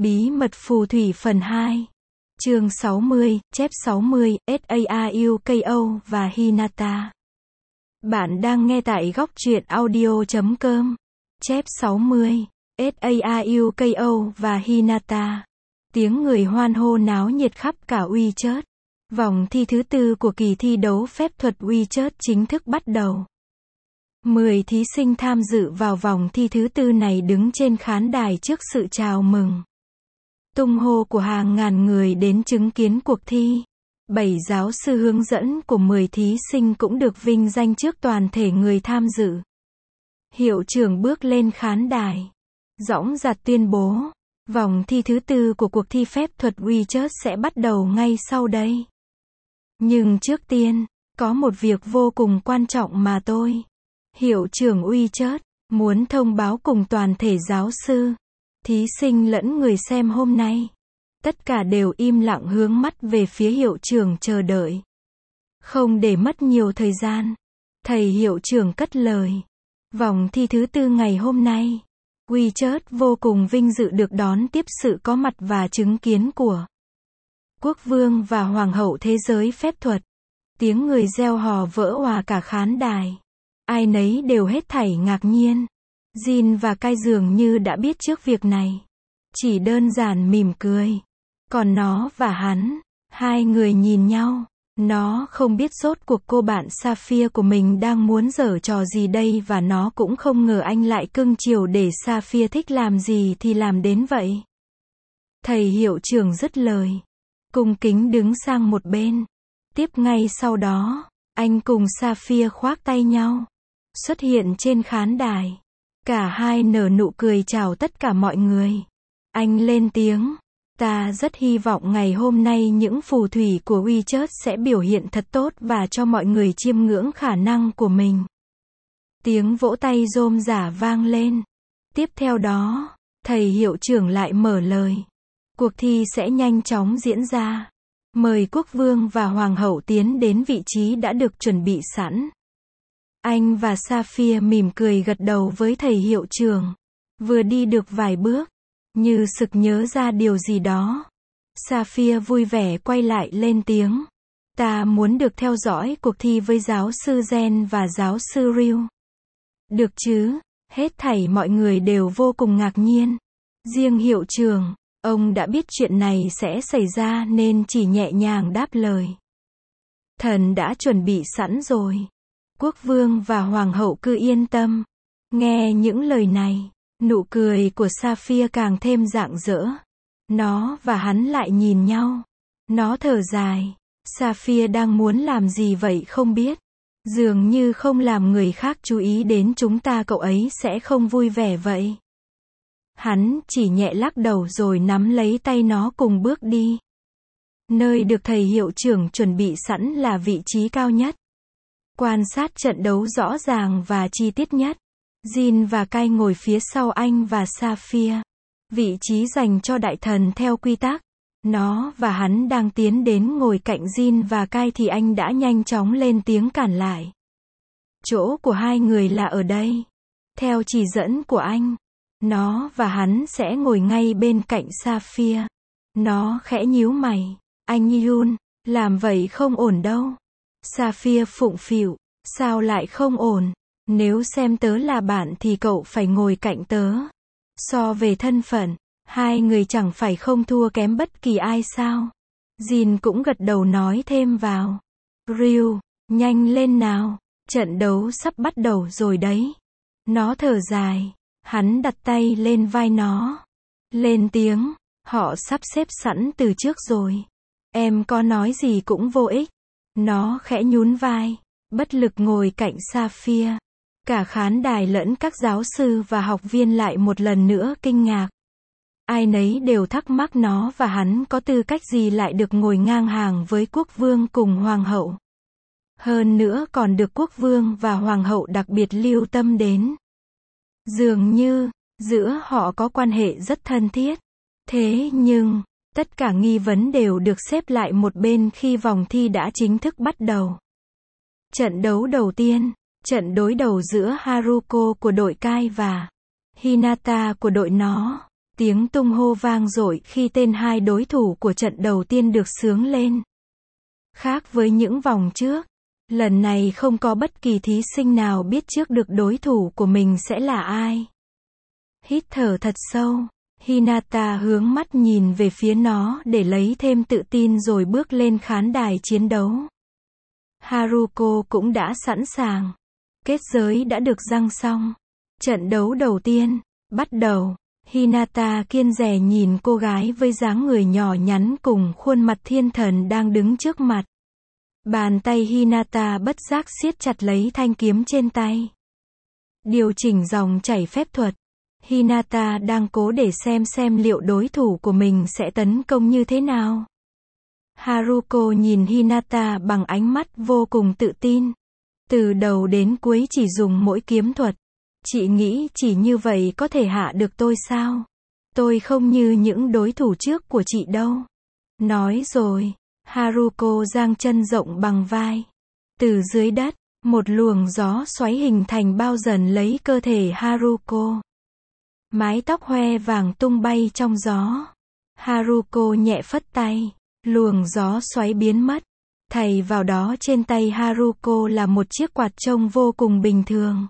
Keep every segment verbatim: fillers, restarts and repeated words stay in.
Bí mật phù thủy phần hai. Chương sáu mươi, chép sáu mươi, Saruko và Hinata. Bạn đang nghe tại góc truyện audio chấm com. Chép sáu mươi, Saruko và Hinata. Tiếng người hoan hô náo nhiệt khắp cả WeChat. Vòng thi thứ tư của kỳ thi đấu phép thuật WeChat chính thức bắt đầu. mười thí sinh tham dự vào vòng thi thứ tư này đứng trên khán đài trước sự chào mừng tung hô của hàng ngàn người đến chứng kiến cuộc thi. Bảy giáo sư hướng dẫn của mười thí sinh cũng được vinh danh trước toàn thể người tham dự. Hiệu trưởng bước lên khán đài, dõng dạc tuyên bố, vòng thi thứ tư của cuộc thi phép thuật WeChat sẽ bắt đầu ngay sau đây. Nhưng trước tiên, có một việc vô cùng quan trọng mà tôi, hiệu trưởng WeChat, muốn thông báo cùng toàn thể giáo sư, thí sinh lẫn người xem hôm nay. Tất cả đều im lặng hướng mắt về phía hiệu trưởng chờ đợi. Không để mất nhiều thời gian, thầy hiệu trưởng cất lời. Vòng thi thứ tư ngày hôm nay, WeChat vô cùng vinh dự được đón tiếp sự có mặt và chứng kiến của quốc vương và hoàng hậu thế giới phép thuật. Tiếng người reo hò vỡ òa cả khán đài. Ai nấy đều hết thảy ngạc nhiên. Jin và Kai dường như đã biết trước việc này. Chỉ đơn giản mỉm cười. Còn nó và hắn, hai người nhìn nhau. Nó không biết rốt cuộc cô bạn Sapphire của mình đang muốn giở trò gì đây, và nó cũng không ngờ anh lại cưng chiều để Sapphire thích làm gì thì làm đến vậy. Thầy hiệu trưởng dứt lời, cung kính đứng sang một bên. Tiếp ngay sau đó, anh cùng Sapphire khoác tay nhau, xuất hiện trên khán đài. Cả hai nở nụ cười chào tất cả mọi người. Anh lên tiếng, ta rất hy vọng ngày hôm nay những phù thủy của WeChat sẽ biểu hiện thật tốt và cho mọi người chiêm ngưỡng khả năng của mình. Tiếng vỗ tay rôm rả vang lên. Tiếp theo đó, thầy hiệu trưởng lại mở lời. Cuộc thi sẽ nhanh chóng diễn ra. Mời quốc vương và hoàng hậu tiến đến vị trí đã được chuẩn bị sẵn. Anh và Sapphire mỉm cười gật đầu với thầy hiệu trưởng. Vừa đi được vài bước, như sực nhớ ra điều gì đó, Sapphire vui vẻ quay lại lên tiếng. Ta muốn được theo dõi cuộc thi với giáo sư Zen và giáo sư Ryu. Được chứ? Hết thảy mọi người đều vô cùng ngạc nhiên. Riêng hiệu trưởng, ông đã biết chuyện này sẽ xảy ra nên chỉ nhẹ nhàng đáp lời. Thần đã chuẩn bị sẵn rồi. Quốc vương và hoàng hậu cứ yên tâm. Nghe những lời này, nụ cười của Sapphire càng thêm rạng rỡ. Nó và hắn lại nhìn nhau. Nó thở dài. Sapphire đang muốn làm gì vậy không biết. Dường như không làm người khác chú ý đến chúng ta cậu ấy sẽ không vui vẻ vậy. Hắn chỉ nhẹ lắc đầu rồi nắm lấy tay nó cùng bước đi. Nơi được thầy hiệu trưởng chuẩn bị sẵn là vị trí cao nhất. Quan sát trận đấu rõ ràng và chi tiết nhất. Jin và Kai ngồi phía sau anh và Sapphire. Vị trí dành cho đại thần theo quy tắc. Nó và hắn đang tiến đến ngồi cạnh Jin và Kai thì anh đã nhanh chóng lên tiếng cản lại. Chỗ của hai người là ở đây. Theo chỉ dẫn của anh, nó và hắn sẽ ngồi ngay bên cạnh Sapphire. Nó khẽ nhíu mày. Anh Yun, làm vậy không ổn đâu. Sapphire phụng phịu. Sao lại không ổn? Nếu xem tớ là bạn thì cậu phải ngồi cạnh tớ. So về thân phận, hai người chẳng phải không thua kém bất kỳ ai sao? Jin cũng gật đầu nói thêm vào. Ryu, nhanh lên nào, trận đấu sắp bắt đầu rồi đấy. Nó thở dài, hắn đặt tay lên vai nó. Lên tiếng, họ sắp xếp sẵn từ trước rồi. Em có nói gì cũng vô ích. Nó khẽ nhún vai, bất lực ngồi cạnh Sapphire. Cả khán đài lẫn các giáo sư và học viên lại một lần nữa kinh ngạc. Ai nấy đều thắc mắc nó và hắn có tư cách gì lại được ngồi ngang hàng với quốc vương cùng hoàng hậu. Hơn nữa còn được quốc vương và hoàng hậu đặc biệt lưu tâm đến. Dường như, giữa họ có quan hệ rất thân thiết. Thế nhưng, tất cả nghi vấn đều được xếp lại một bên khi vòng thi đã chính thức bắt đầu. Trận đấu đầu tiên. Trận đối đầu giữa Haruko của đội Kai và Hinata của đội nó. Tiếng tung hô vang dội khi tên hai đối thủ của trận đầu tiên được xướng lên. Khác với những vòng trước, lần này không có bất kỳ thí sinh nào biết trước được đối thủ của mình sẽ là ai. Hít thở thật sâu, Hinata hướng mắt nhìn về phía nó để lấy thêm tự tin rồi bước lên khán đài chiến đấu. Haruko cũng đã sẵn sàng. Kết giới đã được giăng xong. Trận đấu đầu tiên, bắt đầu. Hinata kiêng dè nhìn cô gái với dáng người nhỏ nhắn cùng khuôn mặt thiên thần đang đứng trước mặt. Bàn tay Hinata bất giác siết chặt lấy thanh kiếm trên tay. Điều chỉnh dòng chảy phép thuật. Hinata đang cố để xem xem liệu đối thủ của mình sẽ tấn công như thế nào. Haruko nhìn Hinata bằng ánh mắt vô cùng tự tin. Từ đầu đến cuối chỉ dùng mỗi kiếm thuật. Chị nghĩ chỉ như vậy có thể hạ được tôi sao? Tôi không như những đối thủ trước của chị đâu. Nói rồi, Haruko giang chân rộng bằng vai. Từ dưới đất, một luồng gió xoáy hình thành bao dần lấy cơ thể Haruko. Mái tóc hoe vàng tung bay trong gió. Haruko nhẹ phất tay. Luồng gió xoáy biến mất. Thay vào đó trên tay Haruko là một chiếc quạt trông vô cùng bình thường.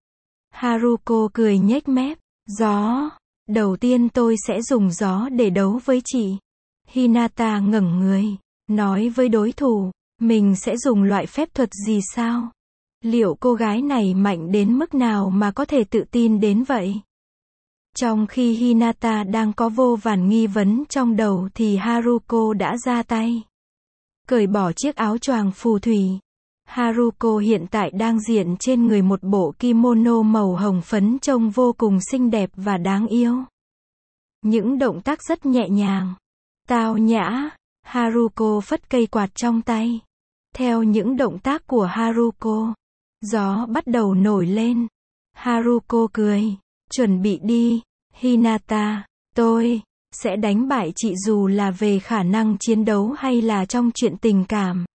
Haruko cười nhếch mép. Gió. Đầu tiên tôi sẽ dùng gió để đấu với chị. Hinata ngẩng người. Nói với đối thủ. Mình sẽ dùng loại phép thuật gì sao? Liệu cô gái này mạnh đến mức nào mà có thể tự tin đến vậy? Trong khi Hinata đang có vô vàn nghi vấn trong đầu thì Haruko đã ra tay. Cởi bỏ chiếc áo choàng phù thủy. Haruko hiện tại đang diện trên người một bộ kimono màu hồng phấn trông vô cùng xinh đẹp và đáng yêu. Những động tác rất nhẹ nhàng, tao nhã. Haruko phất cây quạt trong tay. Theo những động tác của Haruko, gió bắt đầu nổi lên. Haruko cười. Chuẩn bị đi, Hinata. Tôi sẽ đánh bại chị dù là về khả năng chiến đấu hay là trong chuyện tình cảm.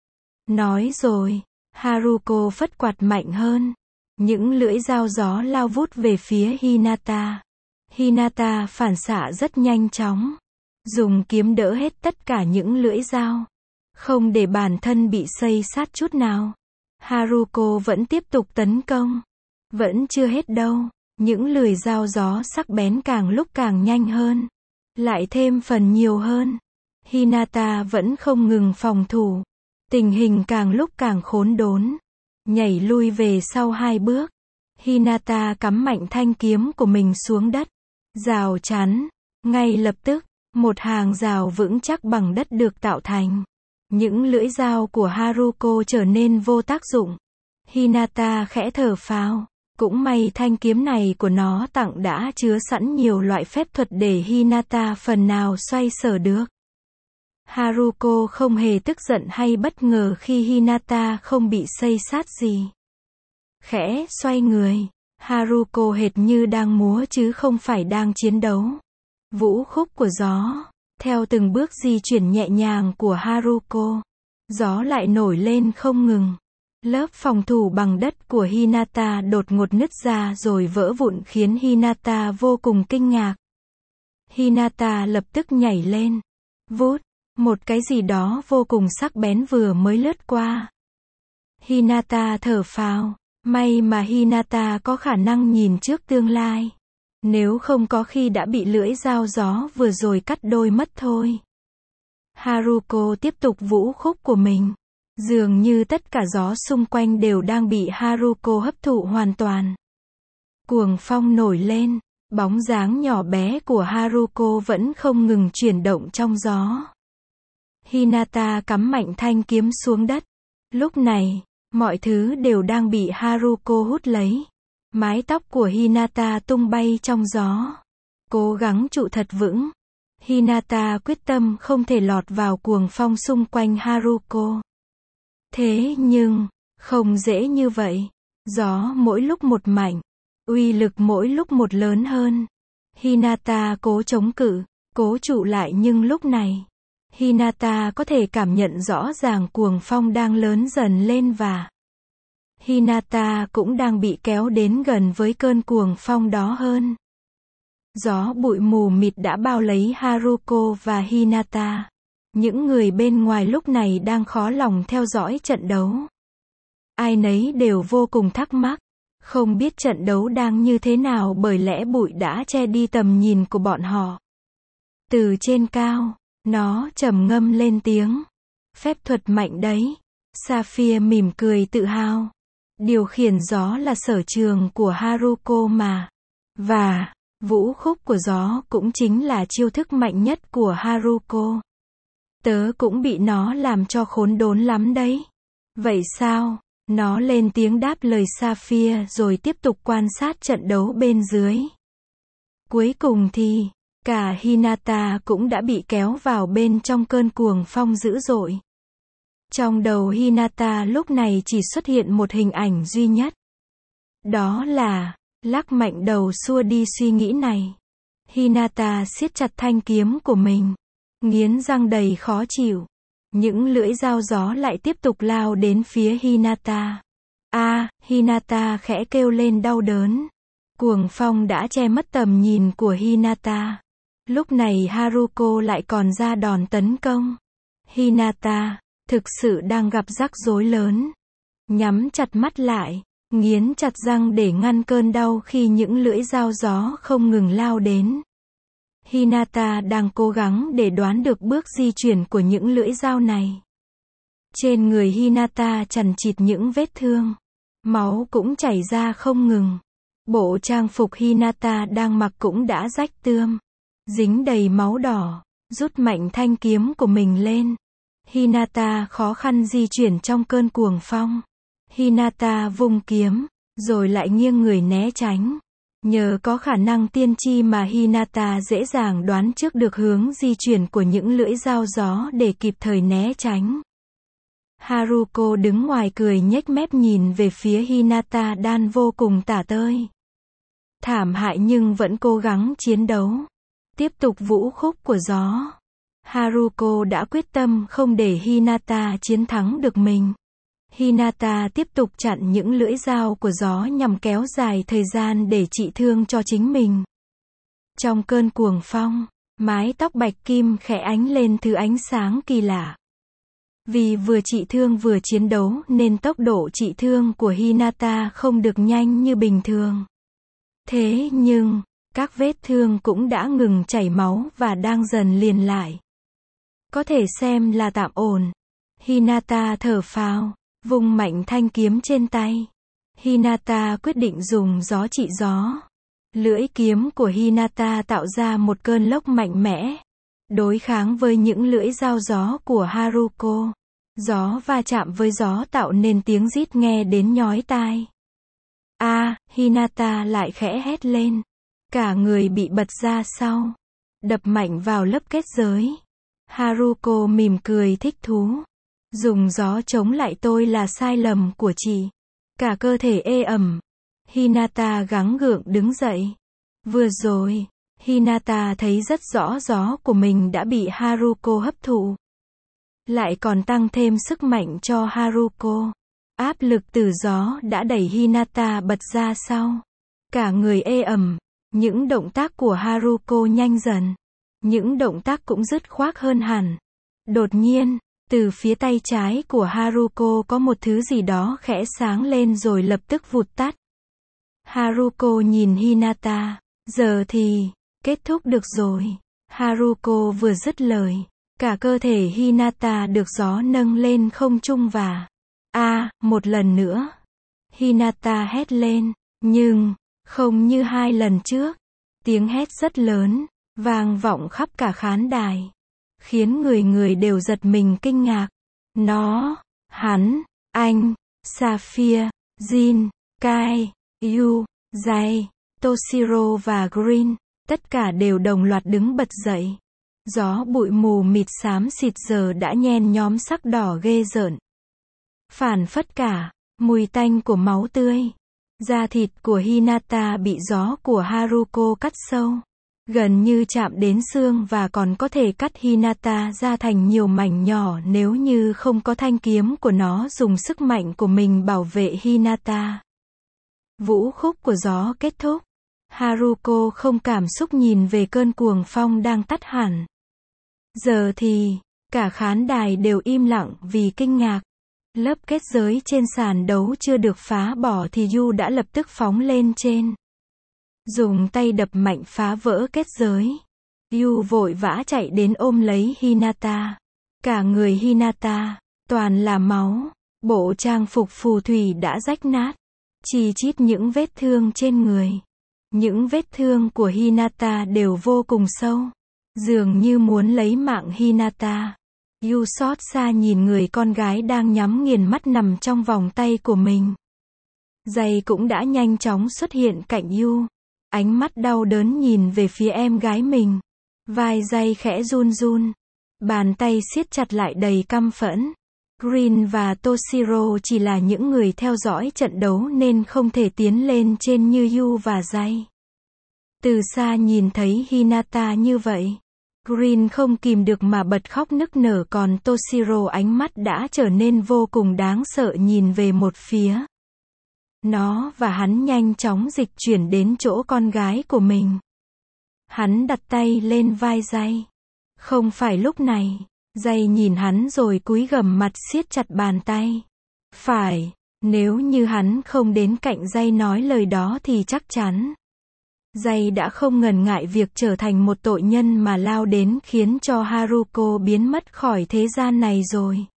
Nói rồi, Haruko phất quạt mạnh hơn. Những lưỡi dao gió lao vút về phía Hinata. Hinata phản xạ rất nhanh chóng. Dùng kiếm đỡ hết tất cả những lưỡi dao. Không để bản thân bị xây sát chút nào. Haruko vẫn tiếp tục tấn công. Vẫn chưa hết đâu. Những lưỡi dao gió sắc bén càng lúc càng nhanh hơn. Lại thêm phần nhiều hơn. Hinata vẫn không ngừng phòng thủ. Tình hình càng lúc càng khốn đốn. Nhảy lui về sau hai bước. Hinata cắm mạnh thanh kiếm của mình xuống đất. Rào chắn. Ngay lập tức, một hàng rào vững chắc bằng đất được tạo thành. Những lưỡi dao của Haruko trở nên vô tác dụng. Hinata khẽ thở phào. Cũng may thanh kiếm này của nó tặng đã chứa sẵn nhiều loại phép thuật để Hinata phần nào xoay sở được. Haruko không hề tức giận hay bất ngờ khi Hinata không bị xây sát gì. Khẽ xoay người, Haruko hệt như đang múa chứ không phải đang chiến đấu. Vũ khúc của gió, theo từng bước di chuyển nhẹ nhàng của Haruko, gió lại nổi lên không ngừng. Lớp phòng thủ bằng đất của Hinata đột ngột nứt ra rồi vỡ vụn khiến Hinata vô cùng kinh ngạc. Hinata lập tức nhảy lên. Vút, một cái gì đó vô cùng sắc bén vừa mới lướt qua. Hinata thở phào. May mà Hinata có khả năng nhìn trước tương lai. Nếu không có khi đã bị lưỡi dao gió vừa rồi cắt đôi mất thôi. Haruko tiếp tục vũ khúc của mình. Dường như tất cả gió xung quanh đều đang bị Haruko hấp thụ hoàn toàn. Cuồng phong nổi lên, bóng dáng nhỏ bé của Haruko vẫn không ngừng chuyển động trong gió. Hinata cắm mạnh thanh kiếm xuống đất. Lúc này, mọi thứ đều đang bị Haruko hút lấy. Mái tóc của Hinata tung bay trong gió. Cố gắng trụ thật vững. Hinata quyết tâm không thể lọt vào cuồng phong xung quanh Haruko. Thế nhưng, không dễ như vậy. Gió mỗi lúc một mạnh, uy lực mỗi lúc một lớn hơn. Hinata cố chống cự, cố trụ lại nhưng lúc này, Hinata có thể cảm nhận rõ ràng cuồng phong đang lớn dần lên và Hinata cũng đang bị kéo đến gần với cơn cuồng phong đó hơn. Gió bụi mù mịt đã bao lấy Haruko và Hinata. Những người bên ngoài lúc này đang khó lòng theo dõi trận đấu. Ai nấy đều vô cùng thắc mắc, không biết trận đấu đang như thế nào bởi lẽ bụi đã che đi tầm nhìn của bọn họ. Từ trên cao, nó trầm ngâm lên tiếng. Phép thuật mạnh đấy. Sapphire mỉm cười tự hào. Điều khiển gió là sở trường của Haruko mà. Và, vũ khúc của gió cũng chính là chiêu thức mạnh nhất của Haruko. Tớ cũng bị nó làm cho khốn đốn lắm đấy. Vậy sao? Nó lên tiếng đáp lời Sapphire rồi tiếp tục quan sát trận đấu bên dưới. Cuối cùng thì, cả Hinata cũng đã bị kéo vào bên trong cơn cuồng phong dữ dội. Trong đầu Hinata lúc này chỉ xuất hiện một hình ảnh duy nhất. Đó là, lắc mạnh đầu xua đi suy nghĩ này. Hinata siết chặt thanh kiếm của mình, nghiến răng đầy khó chịu. Những lưỡi dao gió lại tiếp tục lao đến phía Hinata. A, à, Hinata khẽ kêu lên đau đớn. Cuồng phong đã che mất tầm nhìn của Hinata. Lúc này Haruko lại còn ra đòn tấn công. Hinata, thực sự đang gặp rắc rối lớn. Nhắm chặt mắt lại, nghiến chặt răng để ngăn cơn đau khi những lưỡi dao gió không ngừng lao đến. Hinata đang cố gắng để đoán được bước di chuyển của những lưỡi dao này. Trên người Hinata chằng chịt những vết thương. Máu cũng chảy ra không ngừng. Bộ trang phục Hinata đang mặc cũng đã rách tươm, dính đầy máu đỏ. Rút mạnh thanh kiếm của mình lên. Hinata khó khăn di chuyển trong cơn cuồng phong. Hinata vung kiếm, rồi lại nghiêng người né tránh. Nhờ có khả năng tiên tri mà Hinata dễ dàng đoán trước được hướng di chuyển của những lưỡi dao gió để kịp thời né tránh. Haruko đứng ngoài cười nhếch mép nhìn về phía Hinata đang vô cùng tả tơi. Thảm hại nhưng vẫn cố gắng chiến đấu. Tiếp tục vũ khúc của gió. Haruko đã quyết tâm không để Hinata chiến thắng được mình. Hinata tiếp tục chặn những lưỡi dao của gió nhằm kéo dài thời gian để trị thương cho chính mình. Trong cơn cuồng phong, mái tóc bạch kim khẽ ánh lên thứ ánh sáng kỳ lạ. Vì vừa trị thương vừa chiến đấu nên tốc độ trị thương của Hinata không được nhanh như bình thường. Thế nhưng, các vết thương cũng đã ngừng chảy máu và đang dần liền lại. Có thể xem là tạm ổn. Hinata thở phào, vung mạnh thanh kiếm trên tay. Hinata quyết định dùng gió trị gió. Lưỡi kiếm của Hinata tạo ra một cơn lốc mạnh mẽ, đối kháng với những lưỡi dao gió của Haruko. Gió va chạm với gió tạo nên tiếng rít nghe đến nhói tai. A, à, Hinata lại khẽ hét lên. Cả người bị bật ra sau, đập mạnh vào lớp kết giới. Haruko mỉm cười thích thú. Dùng gió chống lại tôi là sai lầm của chị. Cả cơ thể ê ẩm. Hinata gắng gượng đứng dậy. Vừa rồi, Hinata thấy rất rõ gió của mình đã bị Haruko hấp thụ. Lại còn tăng thêm sức mạnh cho Haruko. Áp lực từ gió đã đẩy Hinata bật ra sau. Cả người ê ẩm. Những động tác của Haruko nhanh dần. Những động tác cũng dứt khoát hơn hẳn. Đột nhiên, từ phía tay trái của Haruko có một thứ gì đó khẽ sáng lên rồi lập tức vụt tắt. Haruko nhìn Hinata. Giờ thì, kết thúc được rồi. Haruko vừa dứt lời. Cả cơ thể Hinata được gió nâng lên không trung và... A, à, một lần nữa. Hinata hét lên. Nhưng, không như hai lần trước. Tiếng hét rất lớn, vang vọng khắp cả khán đài. Khiến người người đều giật mình kinh ngạc. Nó, hắn, anh, Sapphire, Jin, Kai, Yu, Jay, Toshiro và Green, tất cả đều đồng loạt đứng bật dậy. Gió bụi mù mịt xám xịt giờ đã nhen nhóm sắc đỏ ghê rợn. Phản phất cả, mùi tanh của máu tươi. Da thịt của Hinata bị gió của Haruko cắt sâu. Gần như chạm đến xương và còn có thể cắt Hinata ra thành nhiều mảnh nhỏ nếu như không có thanh kiếm của nó dùng sức mạnh của mình bảo vệ Hinata. Vũ khúc của gió kết thúc. Haruko không cảm xúc nhìn về cơn cuồng phong đang tắt hẳn. Giờ thì, cả khán đài đều im lặng vì kinh ngạc. Lớp kết giới trên sàn đấu chưa được phá bỏ thì Yu đã lập tức phóng lên trên. Dùng tay đập mạnh phá vỡ kết giới. Yu vội vã chạy đến ôm lấy Hinata. Cả người Hinata, toàn là máu. Bộ trang phục phù thủy đã rách nát. Chi chít những vết thương trên người. Những vết thương của Hinata đều vô cùng sâu. Dường như muốn lấy mạng Hinata. Yu xót xa nhìn người con gái đang nhắm nghiền mắt nằm trong vòng tay của mình. Giày cũng đã nhanh chóng xuất hiện cạnh Yu. Ánh mắt đau đớn nhìn về phía em gái mình. Vai Giày khẽ run run. Bàn tay siết chặt lại đầy căm phẫn. Green và Toshiro chỉ là những người theo dõi trận đấu nên không thể tiến lên trên như Yu và Giày. Từ xa nhìn thấy Hinata như vậy, Green không kìm được mà bật khóc nức nở, còn Toshiro ánh mắt đã trở nên vô cùng đáng sợ nhìn về một phía. Nó và hắn nhanh chóng dịch chuyển đến chỗ con gái của mình. Hắn đặt tay lên vai Giày. Không phải lúc này. Giày nhìn hắn rồi cúi gằm mặt siết chặt bàn tay. Phải, nếu như hắn không đến cạnh Giày nói lời đó thì chắc chắn Giày đã không ngần ngại việc trở thành một tội nhân mà lao đến khiến cho Haruko biến mất khỏi thế gian này rồi.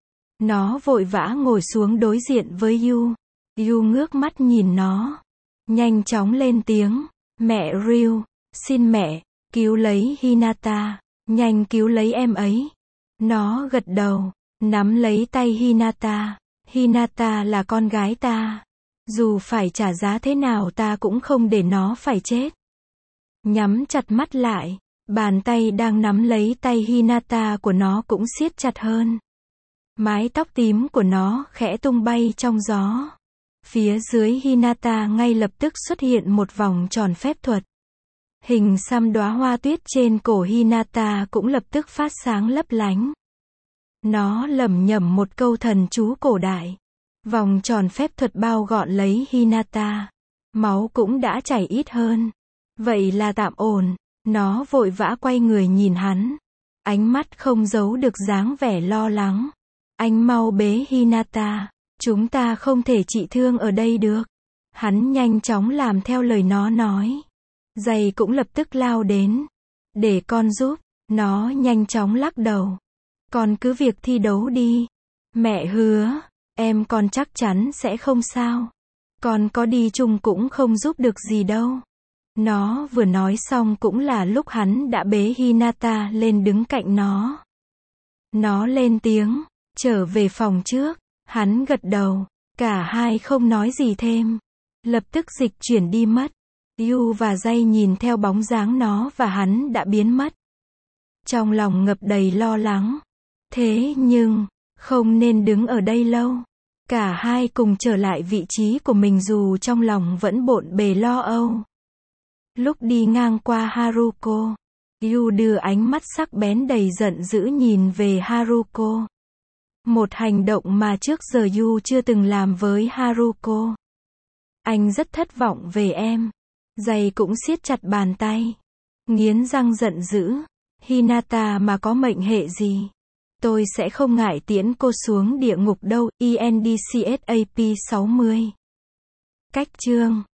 Nó vội vã ngồi xuống đối diện với Yu. Yu ngước mắt nhìn nó. Nhanh chóng lên tiếng. Mẹ Ryu, xin mẹ, cứu lấy Hinata. Nhanh cứu lấy em ấy. Nó gật đầu, nắm lấy tay Hinata. Hinata là con gái ta. Dù phải trả giá thế nào ta cũng không để nó phải chết. Nhắm chặt mắt lại, bàn tay đang nắm lấy tay Hinata của nó cũng siết chặt hơn. Mái tóc tím của nó khẽ tung bay trong gió. Phía dưới Hinata ngay lập tức xuất hiện một vòng tròn phép thuật. Hình xăm đóa hoa tuyết trên cổ Hinata cũng lập tức phát sáng lấp lánh. Nó lẩm nhẩm một câu thần chú cổ đại. Vòng tròn phép thuật bao gọn lấy Hinata. Máu cũng đã chảy ít hơn. Vậy là tạm ổn. Nó vội vã quay người nhìn hắn. Ánh mắt không giấu được dáng vẻ lo lắng. Anh mau bế Hinata. Chúng ta không thể trị thương ở đây được. Hắn nhanh chóng làm theo lời nó nói. Giày cũng lập tức lao đến. Để con giúp. Nó nhanh chóng lắc đầu. Con cứ việc thi đấu đi. Mẹ hứa. Em con chắc chắn sẽ không sao. Con có đi chung cũng không giúp được gì đâu. Nó vừa nói xong cũng là lúc hắn đã bế Hinata lên đứng cạnh nó. Nó lên tiếng. Trở về phòng trước. Hắn gật đầu. Cả hai không nói gì thêm. Lập tức dịch chuyển đi mất. Yu và Giày nhìn theo bóng dáng nó và hắn đã biến mất. Trong lòng ngập đầy lo lắng. Thế nhưng, không nên đứng ở đây lâu. Cả hai cùng trở lại vị trí của mình dù trong lòng vẫn bộn bề lo âu. Lúc đi ngang qua Haruko, Yu đưa ánh mắt sắc bén đầy giận dữ nhìn về Haruko. Một hành động mà trước giờ Yu chưa từng làm với Haruko. Anh rất thất vọng về em. Giày cũng siết chặt bàn tay. Nghiến răng giận dữ. Hinata mà có mệnh hệ gì? Tôi sẽ không ngại tiễn cô xuống địa ngục đâu. E N D C S A P sáu mươi. Cách chương